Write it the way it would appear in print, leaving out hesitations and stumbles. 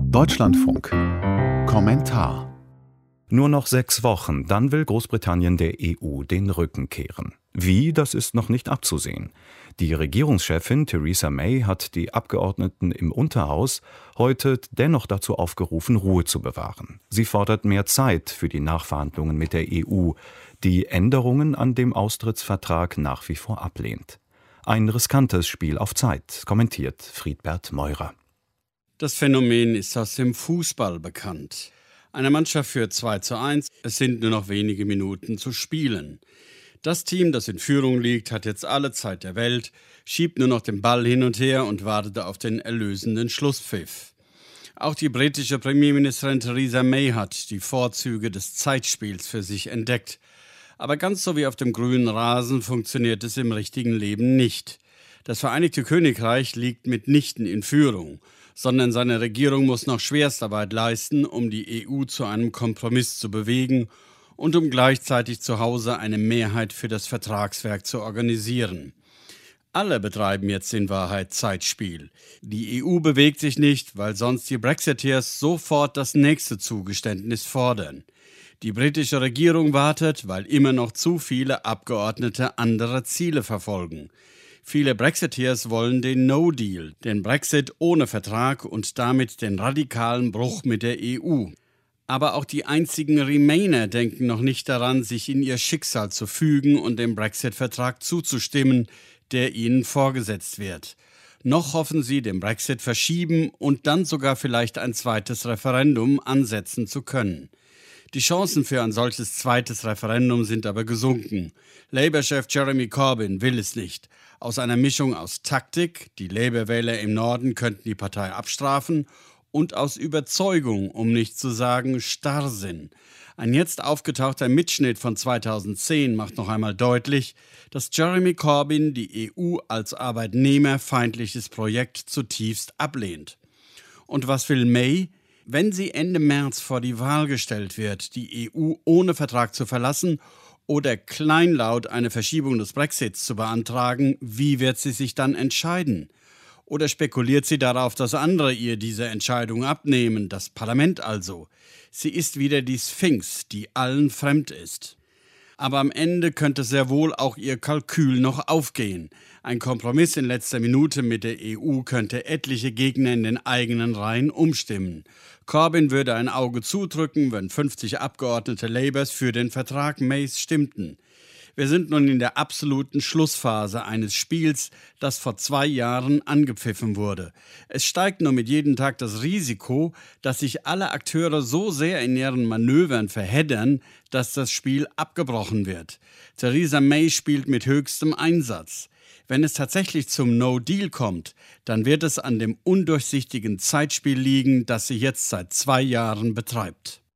Deutschlandfunk. Kommentar. Nur noch 6 Wochen, dann will Großbritannien der EU den Rücken kehren. Wie, das ist noch nicht abzusehen. Die Regierungschefin Theresa May hat die Abgeordneten im Unterhaus heute dennoch dazu aufgerufen, Ruhe zu bewahren. Sie fordert mehr Zeit für die Nachverhandlungen mit der EU, die Änderungen an dem Austrittsvertrag nach wie vor ablehnt. Ein riskantes Spiel auf Zeit, kommentiert Friedbert Meurer. Das Phänomen ist aus dem Fußball bekannt. Eine Mannschaft führt 2:1, es sind nur noch wenige Minuten zu spielen. Das Team, das in Führung liegt, hat jetzt alle Zeit der Welt, schiebt nur noch den Ball hin und her und wartet auf den erlösenden Schlusspfiff. Auch die britische Premierministerin Theresa May hat die Vorzüge des Zeitspiels für sich entdeckt. Aber ganz so wie auf dem grünen Rasen funktioniert es im richtigen Leben nicht. Das Vereinigte Königreich liegt mitnichten in Führung, sondern seine Regierung muss noch Schwerstarbeit leisten, um die EU zu einem Kompromiss zu bewegen und um gleichzeitig zu Hause eine Mehrheit für das Vertragswerk zu organisieren. Alle betreiben jetzt in Wahrheit Zeitspiel. Die EU bewegt sich nicht, weil sonst die Brexiteers sofort das nächste Zugeständnis fordern. Die britische Regierung wartet, weil immer noch zu viele Abgeordnete andere Ziele verfolgen. Viele Brexiteers wollen den No-Deal, den Brexit ohne Vertrag und damit den radikalen Bruch mit der EU. Aber auch die einzigen Remainer denken noch nicht daran, sich in ihr Schicksal zu fügen und dem Brexit-Vertrag zuzustimmen, der ihnen vorgesetzt wird. Noch hoffen sie, den Brexit verschieben und dann sogar vielleicht ein zweites Referendum ansetzen zu können. Die Chancen für ein solches zweites Referendum sind aber gesunken. Labour-Chef Jeremy Corbyn will es nicht. Aus einer Mischung aus Taktik, die Labour-Wähler im Norden könnten die Partei abstrafen, und aus Überzeugung, um nicht zu sagen Starrsinn. Ein jetzt aufgetauchter Mitschnitt von 2010 macht noch einmal deutlich, dass Jeremy Corbyn die EU als arbeitnehmerfeindliches Projekt zutiefst ablehnt. Und was will May? Wenn sie Ende März vor die Wahl gestellt wird, die EU ohne Vertrag zu verlassen oder kleinlaut eine Verschiebung des Brexits zu beantragen, wie wird sie sich dann entscheiden? Oder spekuliert sie darauf, dass andere ihr diese Entscheidung abnehmen, das Parlament also? Sie ist wieder die Sphinx, die allen fremd ist. Aber am Ende könnte sehr wohl auch ihr Kalkül noch aufgehen. Ein Kompromiss in letzter Minute mit der EU könnte etliche Gegner in den eigenen Reihen umstimmen. Corbyn würde ein Auge zudrücken, wenn 50 Abgeordnete Labours für den Vertrag Mays stimmten. Wir sind nun in der absoluten Schlussphase eines Spiels, das vor 2 Jahren angepfiffen wurde. Es steigt nur mit jedem Tag das Risiko, dass sich alle Akteure so sehr in ihren Manövern verheddern, dass das Spiel abgebrochen wird. Theresa May spielt mit höchstem Einsatz. Wenn es tatsächlich zum No-Deal kommt, dann wird es an dem undurchsichtigen Zeitspiel liegen, das sie jetzt seit 2 Jahren betreibt.